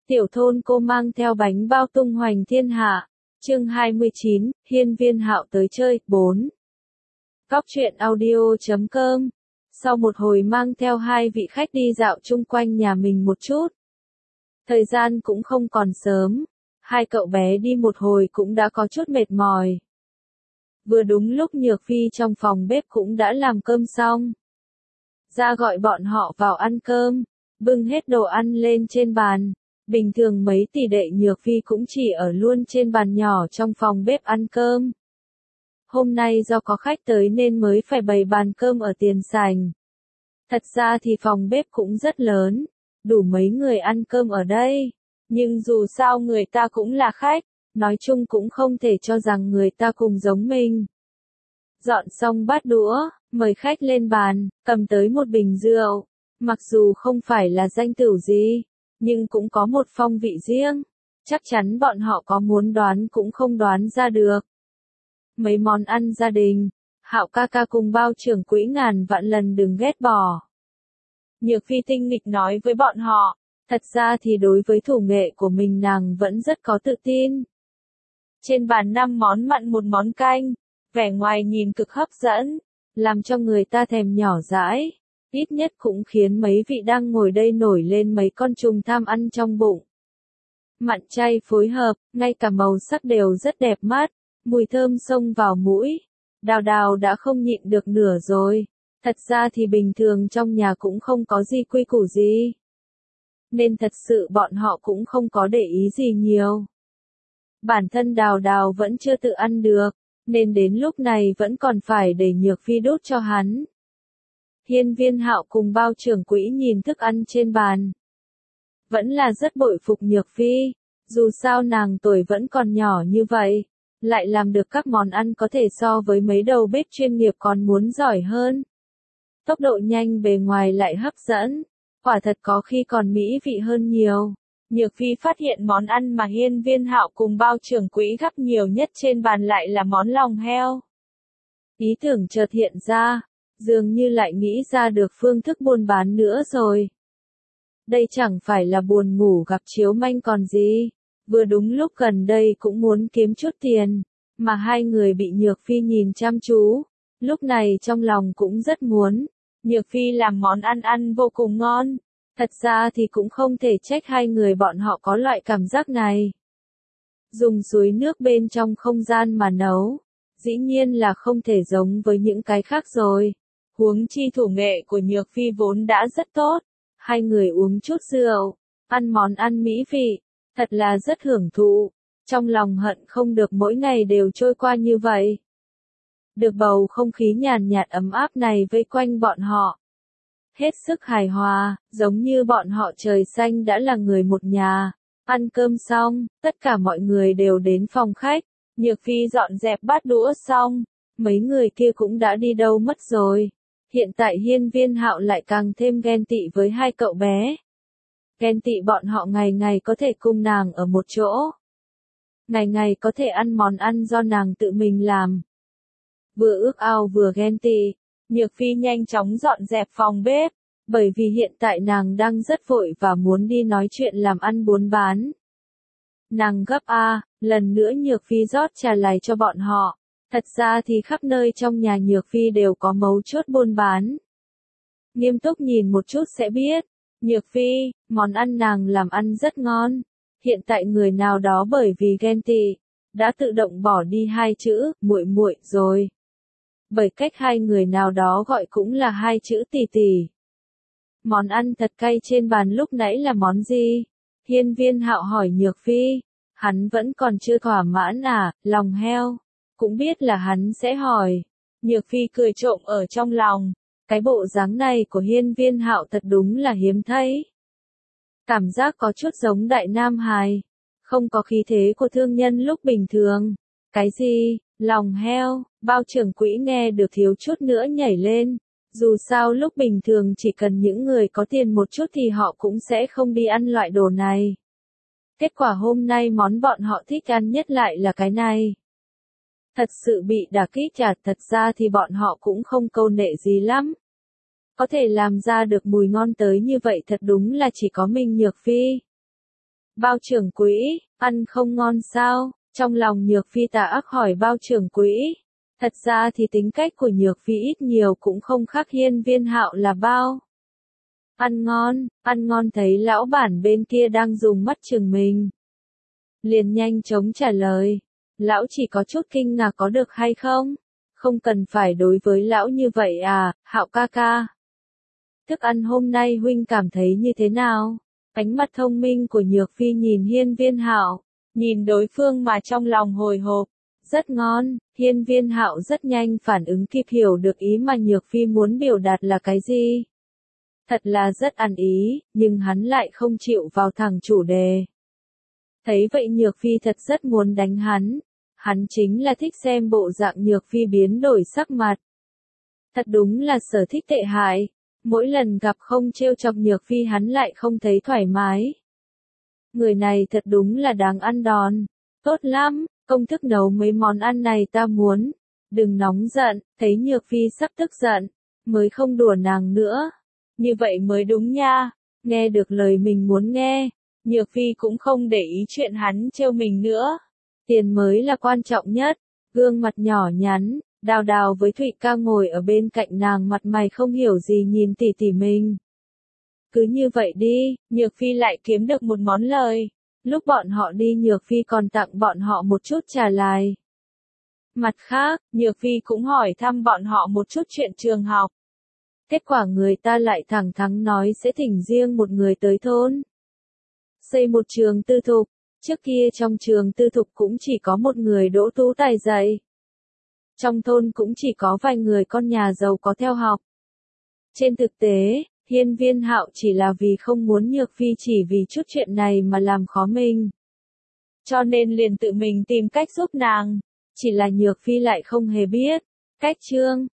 Tiểu thôn cô mang theo bánh bao tung hoành thiên hạ. Chương 29, Hiên Viên Hạo tới chơi, 4. Góc truyện audio.com. Sau một hồi mang theo hai vị khách đi dạo chung quanh nhà mình một chút. Thời gian cũng không còn sớm, hai cậu bé đi một hồi cũng đã có chút mệt mỏi. Vừa đúng lúc Nhược Phi trong phòng bếp cũng đã làm cơm xong. Ra gọi bọn họ vào ăn cơm, bưng hết đồ ăn lên trên bàn. Bình thường mấy tỷ đệ Nhược Phi cũng chỉ ở luôn trên bàn nhỏ trong phòng bếp ăn cơm. Hôm nay do có khách tới nên mới phải bày bàn cơm ở tiền sảnh. Thật ra thì phòng bếp cũng rất lớn, đủ mấy người ăn cơm ở đây. Nhưng dù sao người ta cũng là khách, nói chung cũng không thể cho rằng người ta cùng giống mình. Dọn xong bát đũa, mời khách lên bàn, cầm tới một bình rượu. Mặc dù không phải là danh tửu gì, nhưng cũng có một phong vị riêng. Chắc chắn bọn họ có muốn đoán cũng không đoán ra được. Mấy món ăn gia đình, Hạo ca ca cùng bao trưởng quỹ ngàn vạn lần đừng ghét bỏ. Nhược Phi tinh nghịch nói với bọn họ, thật ra thì đối với thủ nghệ của mình nàng vẫn rất có tự tin. Trên bàn 5 món mặn một món canh, vẻ ngoài nhìn cực hấp dẫn, làm cho người ta thèm nhỏ dãi. Ít nhất cũng khiến mấy vị đang ngồi đây nổi lên mấy con trùng tham ăn trong bụng. Mặn chay phối hợp, ngay cả màu sắc đều rất đẹp mắt, mùi thơm xông vào mũi. Đào Đào đã không nhịn được nửa rồi. Thật ra thì bình thường trong nhà cũng không có gì quy củ gì. Nên thật sự bọn họ cũng không có để ý gì nhiều. Bản thân Đào Đào vẫn chưa tự ăn được, nên đến lúc này vẫn còn phải để Nhược Phi đút cho hắn. Hiên Viên Hạo cùng bao trưởng quỹ nhìn thức ăn trên bàn. Vẫn là rất bội phục Nhược Phi, dù sao nàng tuổi vẫn còn nhỏ như vậy, lại làm được các món ăn có thể so với mấy đầu bếp chuyên nghiệp còn muốn giỏi hơn. Tốc độ nhanh bề ngoài lại hấp dẫn, quả thật có khi còn mỹ vị hơn nhiều. Nhược Phi phát hiện món ăn mà Hiên Viên Hạo cùng bao trưởng quỹ gắp nhiều nhất trên bàn lại là món lòng heo. Ý tưởng chợt hiện ra, dường như lại nghĩ ra được phương thức buôn bán nữa rồi. Đây chẳng phải là buồn ngủ gặp chiếu manh còn gì, vừa đúng lúc gần đây cũng muốn kiếm chút tiền, mà hai người bị Nhược Phi nhìn chăm chú, lúc này trong lòng cũng rất muốn. Nhược Phi làm món ăn vô cùng ngon, thật ra thì cũng không thể trách hai người bọn họ có loại cảm giác này. Dùng suối nước bên trong không gian mà nấu, dĩ nhiên là không thể giống với những cái khác rồi. Huống chi thủ nghệ của Nhược Phi vốn đã rất tốt, hai người uống chút rượu, ăn món ăn mỹ vị, thật là rất hưởng thụ, trong lòng hận không được mỗi ngày đều trôi qua như vậy. Được bầu không khí nhàn nhạt ấm áp này vây quanh bọn họ. Hết sức hài hòa, giống như bọn họ trời xanh đã là người một nhà. Ăn cơm xong, tất cả mọi người đều đến phòng khách, Nhược Phi dọn dẹp bát đũa xong, mấy người kia cũng đã đi đâu mất rồi. Hiện tại Hiên Viên Hạo lại càng thêm ghen tị với hai cậu bé. Ghen tị bọn họ ngày ngày có thể cùng nàng ở một chỗ. Ngày ngày có thể ăn món ăn do nàng tự mình làm. Vừa ước ao vừa ghen tị, Nhược Phi nhanh chóng dọn dẹp phòng bếp, bởi vì hiện tại nàng đang rất vội và muốn đi nói chuyện làm ăn buôn bán. Nàng gấp lần nữa Nhược Phi rót trà lài cho bọn họ. Thật ra thì khắp nơi trong nhà Nhược Phi đều có mấu chốt buôn bán. Nghiêm túc nhìn một chút sẽ biết, Nhược Phi, món ăn nàng làm ăn rất ngon. Hiện tại người nào đó bởi vì ghen tị, đã tự động bỏ đi hai chữ, muội muội rồi. Bởi cách hai người nào đó gọi cũng là hai chữ tỷ tỷ. Món ăn thật cay trên bàn lúc nãy là món gì? Hiên Viên Hạo hỏi Nhược Phi, hắn vẫn còn chưa thỏa mãn lòng heo. Cũng biết là hắn sẽ hỏi. Nhược Phi cười trộm ở trong lòng. Cái bộ dáng này của Hiên Viên Hạo thật đúng là hiếm thấy. Cảm giác có chút giống Đại Nam Hài. Không có khí thế của thương nhân lúc bình thường. Cái gì? Lòng heo? Bao trưởng quỹ nghe được thiếu chút nữa nhảy lên. Dù sao lúc bình thường chỉ cần những người có tiền một chút thì họ cũng sẽ không đi ăn loại đồ này. Kết quả hôm nay món bọn họ thích ăn nhất lại là cái này. Thật sự bị đả kích thật ra thì bọn họ cũng không câu nệ gì lắm. Có thể làm ra được mùi ngon tới như vậy thật đúng là chỉ có mình Nhược Phi. Bao trưởng quỹ, ăn không ngon sao? Trong lòng Nhược Phi tà ác hỏi bao trưởng quỹ. Thật ra thì tính cách của Nhược Phi ít nhiều cũng không khác Hiên Viên Hạo là bao. Ăn ngon thấy lão bản bên kia đang dùng mắt chừng mình. Liền nhanh chóng trả lời. Lão chỉ có chút kinh ngạc có được hay không? Không cần phải đối với lão như vậy à, Hạo ca ca. Thức ăn hôm nay huynh cảm thấy như thế nào? Ánh mắt thông minh của Nhược Phi nhìn Hiên Viên Hạo, nhìn đối phương mà trong lòng hồi hộp. Rất ngon, Hiên Viên Hạo rất nhanh phản ứng kịp hiểu được ý mà Nhược Phi muốn biểu đạt là cái gì. Thật là rất ăn ý, nhưng hắn lại không chịu vào thẳng chủ đề. Thấy vậy Nhược Phi thật rất muốn đánh hắn. Hắn chính là thích xem bộ dạng Nhược Phi biến đổi sắc mặt. Thật đúng là sở thích tệ hại. Mỗi lần gặp không trêu chọc Nhược Phi hắn lại không thấy thoải mái. Người này thật đúng là đáng ăn đòn. Tốt lắm, công thức nấu mấy món ăn này ta muốn. Đừng nóng giận, thấy Nhược Phi sắp tức giận, mới không đùa nàng nữa. Như vậy mới đúng nha, nghe được lời mình muốn nghe. Nhược Phi cũng không để ý chuyện hắn trêu mình nữa. Tiền mới là quan trọng nhất. Gương mặt nhỏ nhắn, Đào Đào với Thụy Ca ngồi ở bên cạnh nàng mặt mày không hiểu gì nhìn tỉ tỉ mình. Cứ như vậy đi, Nhược Phi lại kiếm được một món lời. Lúc bọn họ đi Nhược Phi còn tặng bọn họ một chút trà lại. Mặt khác, Nhược Phi cũng hỏi thăm bọn họ một chút chuyện trường học. Kết quả người ta lại thẳng thắn nói sẽ thỉnh riêng một người tới thôn. Xây một trường tư thục. Trước kia trong trường tư thục cũng chỉ có một người đỗ tú tài dạy. Trong thôn cũng chỉ có vài người con nhà giàu có theo học. Trên thực tế, Hiên Viên Hạo chỉ là vì không muốn Nhược Phi chỉ vì chút chuyện này mà làm khó mình. Cho nên liền tự mình tìm cách giúp nàng. Chỉ là Nhược Phi lại không hề biết. Cách chương